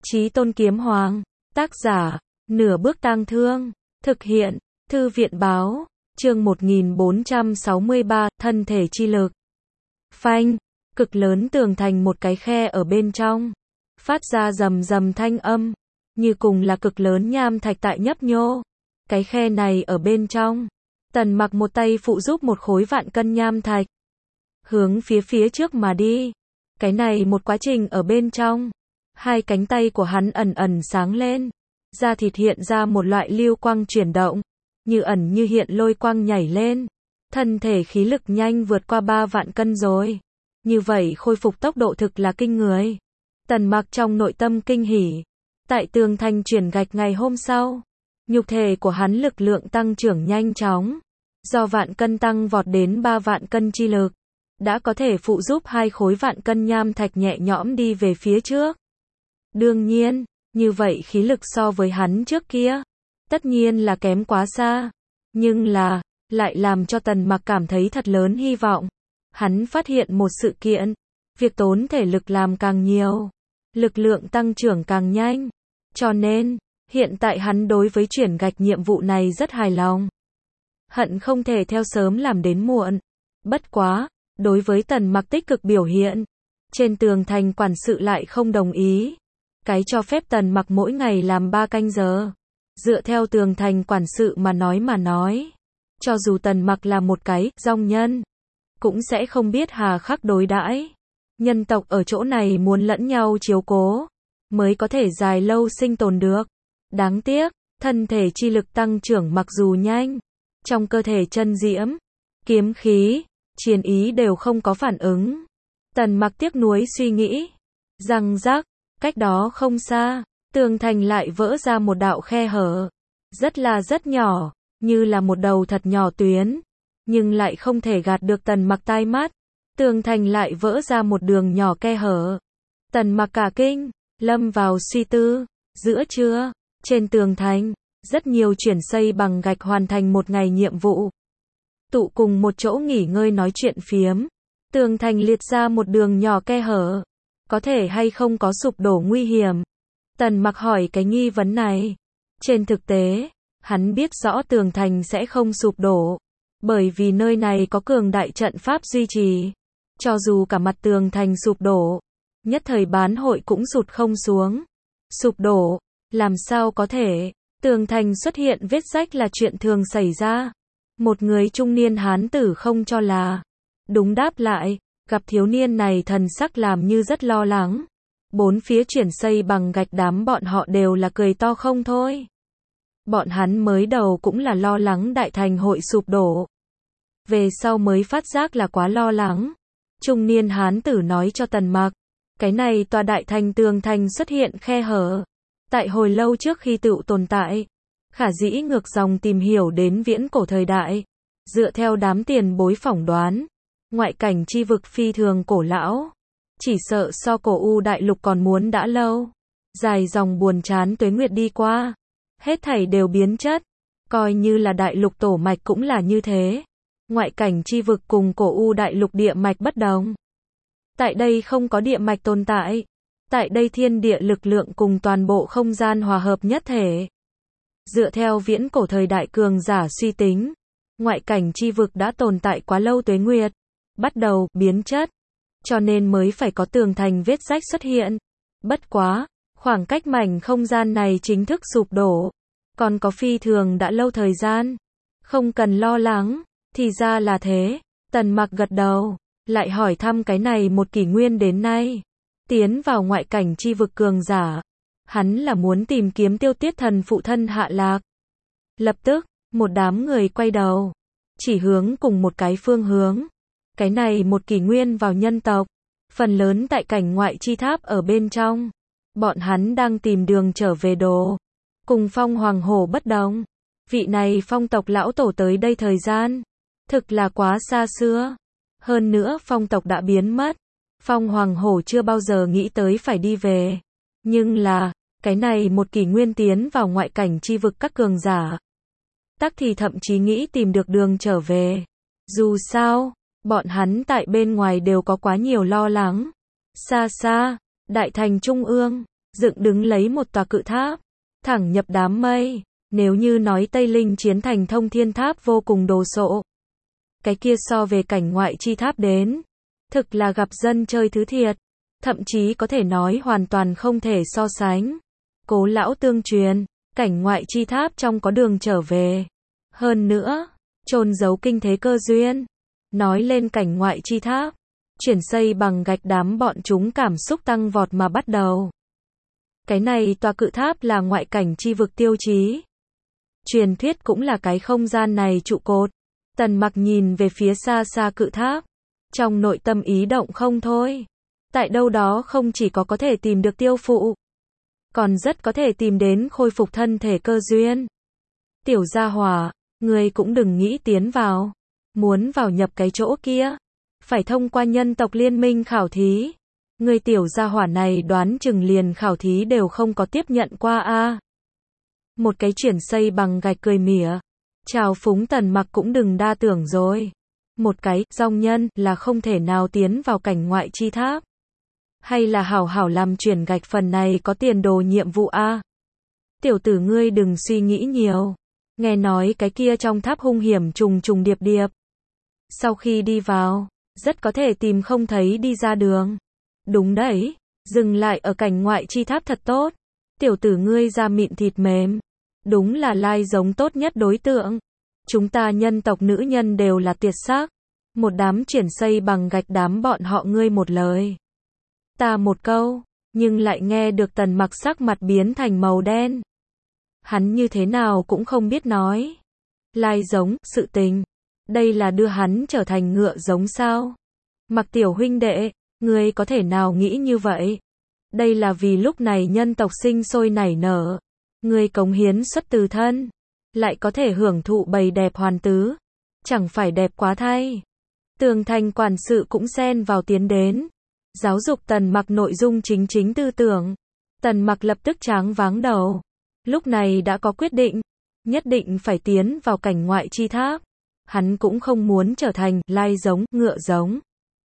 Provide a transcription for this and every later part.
Chí Tôn Kiếm Hoàng, tác giả, Nửa Bước Tang Thương, thực hiện, Thư viện báo, chương 1463, thân thể chi lực. Phanh, cực lớn tường thành một cái khe ở bên trong, phát ra rầm rầm thanh âm, như cùng là cực lớn nham thạch tại nhấp nhô. Cái khe này ở bên trong, Tần Mặc một tay phụ giúp một khối vạn cân nham thạch, hướng phía trước mà đi. Cái này một quá trình ở bên trong, hai cánh tay của hắn ẩn ẩn sáng lên, da thịt hiện ra một loại lưu quang chuyển động, như ẩn như hiện lôi quang nhảy lên. Thân thể khí lực nhanh vượt qua 3 vạn cân rồi. Như vậy khôi phục tốc độ thực là kinh người. Tần Mặc trong nội tâm kinh hỉ. Tại tường thành chuyển gạch ngày hôm sau, nhục thể của hắn lực lượng tăng trưởng nhanh chóng, do vạn cân tăng vọt đến 3 vạn cân chi lực, đã có thể phụ giúp hai khối vạn cân nham thạch nhẹ nhõm đi về phía trước. Đương nhiên, như vậy khí lực so với hắn trước kia, tất nhiên là kém quá xa, nhưng là, lại làm cho Tần Mặc cảm thấy thật lớn hy vọng. Hắn phát hiện một sự kiện, việc tốn thể lực làm càng nhiều, lực lượng tăng trưởng càng nhanh, cho nên, hiện tại hắn đối với chuyển gạch nhiệm vụ này rất hài lòng. Hận không thể theo sớm làm đến muộn. Bất quá, đối với Tần Mặc tích cực biểu hiện, trên tường thành quản sự lại không đồng ý. Cái cho phép Tần Mặc mỗi ngày làm 3 canh giờ. Dựa theo tường thành quản sự mà nói, cho dù Tần Mặc là một cái dong nhân, cũng sẽ không biết hà khắc đối đãi. Nhân tộc ở chỗ này muốn lẫn nhau chiếu cố, mới có thể dài lâu sinh tồn được. Đáng tiếc, thân thể chi lực tăng trưởng mặc dù nhanh, trong cơ thể chân diễm, kiếm khí, chiến ý đều không có phản ứng. Tần Mặc tiếc nuối suy nghĩ, răng rắc, cách đó không xa, tường thành lại vỡ ra một đạo khe hở, rất nhỏ, như là một đầu thật nhỏ tuyến, nhưng lại không thể gạt được Tần Mặc tai mắt. Tường thành lại vỡ ra một đường nhỏ khe hở. Tần Mặc cả kinh, lâm vào suy tư. Giữa trưa, trên tường thành, rất nhiều chuyển xây bằng gạch hoàn thành một ngày nhiệm vụ, tụ cùng một chỗ nghỉ ngơi nói chuyện phiếm. Tường thành liệt ra một đường nhỏ khe hở, có thể hay không có sụp đổ nguy hiểm? Tần Mặc hỏi cái nghi vấn này. Trên thực tế, hắn biết rõ tường thành sẽ không sụp đổ, bởi vì nơi này có cường đại trận pháp duy trì. Cho dù cả mặt tường thành sụp đổ, nhất thời bán hội cũng sụt không xuống. Sụp đổ, làm sao có thể? Tường thành xuất hiện vết rách là chuyện thường xảy ra. Một người trung niên hán tử không cho là đúng đáp lại, gặp thiếu niên này thần sắc làm như rất lo lắng. Bốn phía chuyển xây bằng gạch đám bọn họ đều là cười to không thôi. Bọn hắn mới đầu cũng là lo lắng đại thành hội sụp đổ, về sau mới phát giác là quá lo lắng. Trung niên hán tử nói cho Tần Mặc, cái này tòa đại thành tường thành xuất hiện khe hở, tại hồi lâu trước khi tự tồn tại. Khả dĩ ngược dòng tìm hiểu đến viễn cổ thời đại, dựa theo đám tiền bối phỏng đoán, ngoại cảnh chi vực phi thường cổ lão, chỉ sợ so cổ U đại lục còn muốn đã lâu. Dài dòng buồn chán tuế nguyệt đi qua, hết thảy đều biến chất, coi như là đại lục tổ mạch cũng là như thế. Ngoại cảnh chi vực cùng cổ U đại lục địa mạch bất đồng. Tại đây không có địa mạch tồn tại. Tại đây thiên địa lực lượng cùng toàn bộ không gian hòa hợp nhất thể. Dựa theo viễn cổ thời đại cường giả suy tính, ngoại cảnh chi vực đã tồn tại quá lâu tuế nguyệt, bắt đầu biến chất, cho nên mới phải có tường thành vết rách xuất hiện. Bất quá, khoảng cách mảnh không gian này chính thức sụp đổ, còn có phi thường đã lâu thời gian. Không cần lo lắng, thì ra là thế. Tần Mặc gật đầu, lại hỏi thăm cái này một kỷ nguyên đến nay, tiến vào ngoại cảnh chi vực cường giả, hắn là muốn tìm kiếm Tiêu Tiết Thần phụ thân hạ lạc. Lập tức, một đám người quay đầu, chỉ hướng cùng một cái phương hướng. Cái này một kỷ nguyên vào nhân tộc, phần lớn tại cảnh ngoại chi tháp ở bên trong. Bọn hắn đang tìm đường trở về đồ. Cùng Phong Hoàng Hổ bất đồng. Vị này phong tộc lão tổ tới đây thời gian, thực là quá xa xưa. Hơn nữa phong tộc đã biến mất. Phong Hoàng Hổ chưa bao giờ nghĩ tới phải đi về. Nhưng là, cái này một kỷ nguyên tiến vào ngoại cảnh chi vực các cường giả, tắc thì thậm chí nghĩ tìm được đường trở về. Dù sao, bọn hắn tại bên ngoài đều có quá nhiều lo lắng. Xa xa, đại thành trung ương, dựng đứng lấy một tòa cự tháp, thẳng nhập đám mây. Nếu như nói Tây Linh chiến thành Thông Thiên Tháp vô cùng đồ sộ, cái kia so về cảnh ngoại chi tháp đến, thực là gặp dân chơi thứ thiệt, thậm chí có thể nói hoàn toàn không thể so sánh. Cố lão tương truyền, cảnh ngoại chi tháp trong có đường trở về. Hơn nữa, chôn giấu kinh thế cơ duyên. Nói lên cảnh ngoại chi tháp, chuyển xây bằng gạch đám bọn chúng cảm xúc tăng vọt mà bắt đầu. Cái này tòa cự tháp là ngoại cảnh chi vực tiêu chí. Truyền thuyết cũng là cái không gian này trụ cột. Tần Mặc nhìn về phía xa xa cự tháp, trong nội tâm ý động không thôi. Tại đâu đó không chỉ có thể tìm được tiêu phụ, còn rất có thể tìm đến khôi phục thân thể cơ duyên. Tiểu gia hỏa, ngươi cũng đừng nghĩ tiến vào. Muốn vào nhập cái chỗ kia, phải thông qua nhân tộc liên minh khảo thí. Ngươi tiểu gia hỏa này đoán chừng liền khảo thí đều không có tiếp nhận qua a. Một cái chuyển xây bằng gạch cười mỉa. Chào phúng Tần Mặc cũng đừng đa tưởng rồi. Một cái, dòng nhân, là không thể nào tiến vào cảnh ngoại chi tháp. Hay là hảo hảo làm chuyển gạch phần này có tiền đồ nhiệm vụ a. Tiểu tử ngươi đừng suy nghĩ nhiều. Nghe nói cái kia trong tháp hung hiểm trùng trùng điệp điệp. Sau khi đi vào, rất có thể tìm không thấy đi ra đường. Đúng đấy, dừng lại ở cảnh ngoại chi tháp thật tốt. Tiểu tử ngươi da mịn thịt mềm. Đúng là lai giống tốt nhất đối tượng. Chúng ta nhân tộc nữ nhân đều là tuyệt sắc. Một đám chuyển xây bằng gạch đám bọn họ ngươi một lời, ta một câu, nhưng lại nghe được Tần Mặc sắc mặt biến thành màu đen. Hắn như thế nào cũng không biết nói. Lai giống, sự tình. Đây là đưa hắn trở thành ngựa giống sao? Mặc tiểu huynh đệ, ngươi có thể nào nghĩ như vậy? Đây là vì lúc này nhân tộc sinh sôi nảy nở. Ngươi cống hiến xuất từ thân, lại có thể hưởng thụ bầy đẹp hoàn tứ. Chẳng phải đẹp quá thay. Tường thành quản sự cũng xen vào tiến đến. Giáo dục Tần Mặc nội dung chính tư tưởng. Tần Mặc lập tức tráng váng đầu. Lúc này đã có quyết định, nhất định phải tiến vào cảnh ngoại chi tháp. Hắn cũng không muốn trở thành lai giống, ngựa giống.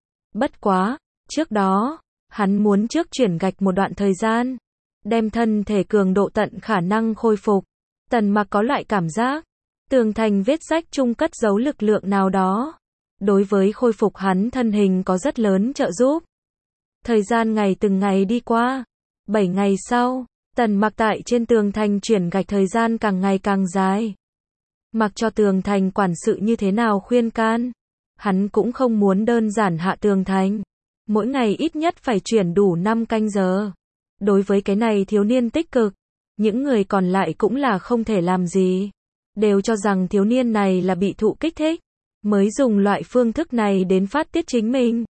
Bất quá, trước đó, hắn muốn trước chuyển gạch một đoạn thời gian, đem thân thể cường độ tận khả năng khôi phục. Tần Mặc có loại cảm giác, tường thành vết rách chung cất giấu lực lượng nào đó. Đối với khôi phục hắn thân hình có rất lớn trợ giúp. Thời gian ngày từng ngày đi qua. 7 ngày sau, Tần Mặc tại trên tường thành chuyển gạch thời gian càng ngày càng dài. Mặc cho tường thành quản sự như thế nào khuyên can, hắn cũng không muốn đơn giản hạ tường thành. Mỗi ngày ít nhất phải chuyển đủ 5 canh giờ. Đối với cái này thiếu niên tích cực, những người còn lại cũng là không thể làm gì. Đều cho rằng thiếu niên này là bị thụ kích thích, mới dùng loại phương thức này đến phát tiết chính mình.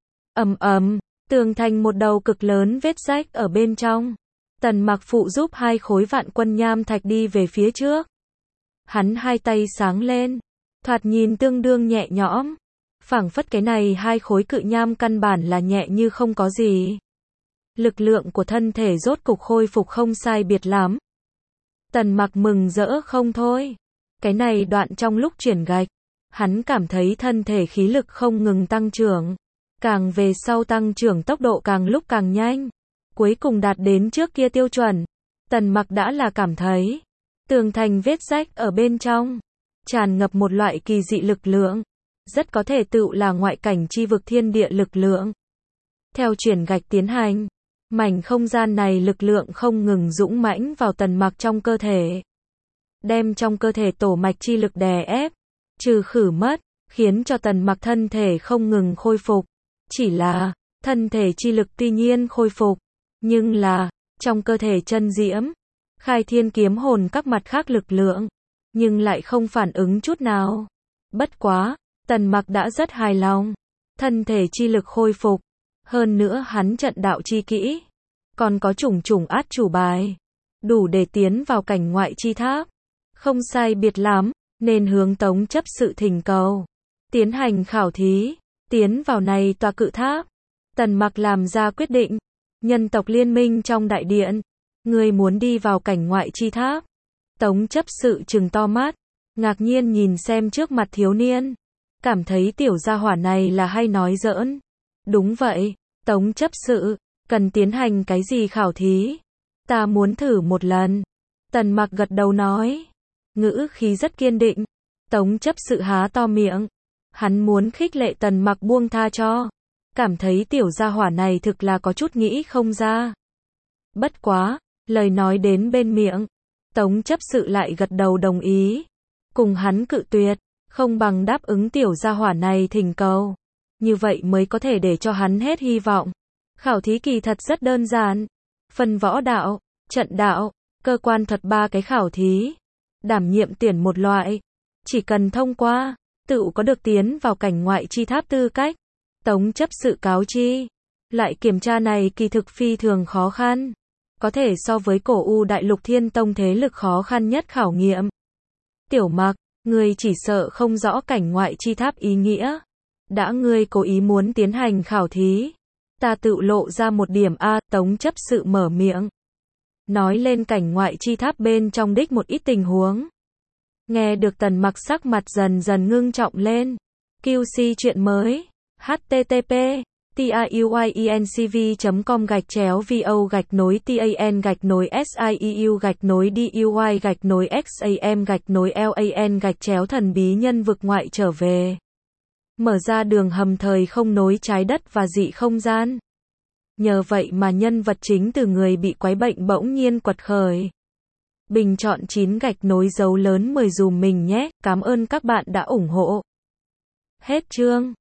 Tường thành một đầu cực lớn vết rách ở bên trong. Tần Mặc phụ giúp 2 khối vạn quân nham thạch đi về phía trước. Hắn hai tay sáng lên, thoạt nhìn tương đương nhẹ nhõm. Phảng phất cái này 2 khối cự nham căn bản là nhẹ như không có gì. Lực lượng của thân thể rốt cục khôi phục không sai biệt lắm. Tần Mặc mừng rỡ không thôi. Cái này đoạn trong lúc chuyển gạch, hắn cảm thấy thân thể khí lực không ngừng tăng trưởng. Càng về sau tăng trưởng tốc độ càng lúc càng nhanh. Cuối cùng đạt đến trước kia tiêu chuẩn. Tần Mặc đã là cảm thấy tường thành vết rách ở bên trong tràn ngập một loại kỳ dị lực lượng, rất có thể tựu là ngoại cảnh chi vực thiên địa lực lượng. Theo chuyển gạch tiến hành, mảnh không gian này lực lượng không ngừng dũng mãnh vào Tần Mặc trong cơ thể, đem trong cơ thể tổ mạch chi lực đè ép, trừ khử mất, khiến cho Tần Mặc thân thể không ngừng khôi phục. Chỉ là, thân thể chi lực tuy nhiên khôi phục, nhưng là, trong cơ thể chân diễm, khai thiên kiếm hồn các mặt khác lực lượng, nhưng lại không phản ứng chút nào. Bất quá, Tần Mặc đã rất hài lòng, thân thể chi lực khôi phục, hơn nữa hắn trận đạo chi kỹ, còn có chủng chủng át chủ bài, đủ để tiến vào cảnh ngoại chi tháp. Không sai biệt lắm, nên hướng Tống chấp sự thỉnh cầu, tiến hành khảo thí, tiến vào này tòa cự tháp. Tần Mặc làm ra quyết định, nhân tộc liên minh trong đại điện, ngươi muốn đi vào cảnh ngoại chi tháp. Tống chấp sự trừng to mắt, ngạc nhiên nhìn xem trước mặt thiếu niên, cảm thấy tiểu gia hỏa này là hay nói giỡn. Đúng vậy, Tống chấp sự, cần tiến hành cái gì khảo thí? Ta muốn thử một lần. Tần Mặc gật đầu nói. Ngữ khí rất kiên định. Tống chấp sự há to miệng. Hắn muốn khích lệ Tần Mặc buông tha cho. Cảm thấy tiểu gia hỏa này thực là có chút nghĩ không ra. Bất quá, lời nói đến bên miệng. Tống chấp sự lại gật đầu đồng ý. Cùng hắn cự tuyệt, không bằng đáp ứng tiểu gia hỏa này thỉnh cầu. Như vậy mới có thể để cho hắn hết hy vọng. Khảo thí kỳ thật rất đơn giản. Phân võ đạo, trận đạo, cơ quan thuật 3 cái khảo thí. Đảm nhiệm tuyển một loại. Chỉ cần thông qua, tự có được tiến vào cảnh ngoại chi tháp tư cách. Tống chấp sự cáo chi. Lại kiểm tra này kỳ thực phi thường khó khăn. Có thể so với cổ U đại lục thiên tông thế lực khó khăn nhất khảo nghiệm. Tiểu Mặc, ngươi chỉ sợ không rõ cảnh ngoại chi tháp ý nghĩa. Đã ngươi cố ý muốn tiến hành khảo thí. Ta tự lộ ra một điểm A, Tống chấp sự mở miệng. Nói lên cảnh ngoại chi tháp bên trong đích một ít tình huống. Nghe được Tần Mặc sắc mặt dần dần ngưng trọng lên. QC chuyện mới. http tiuyencv.com/vo-sieu-duy-xam-lan-thần bí nhân vực ngoại trở về. Mở ra đường hầm thời không nối trái đất và dị không gian. Nhờ vậy mà nhân vật chính từ người bị quái bệnh bỗng nhiên quật khởi. Bình chọn 9 gạch nối dấu lớn 10 dùm mình nhé, cảm ơn các bạn đã ủng hộ. Hết chương.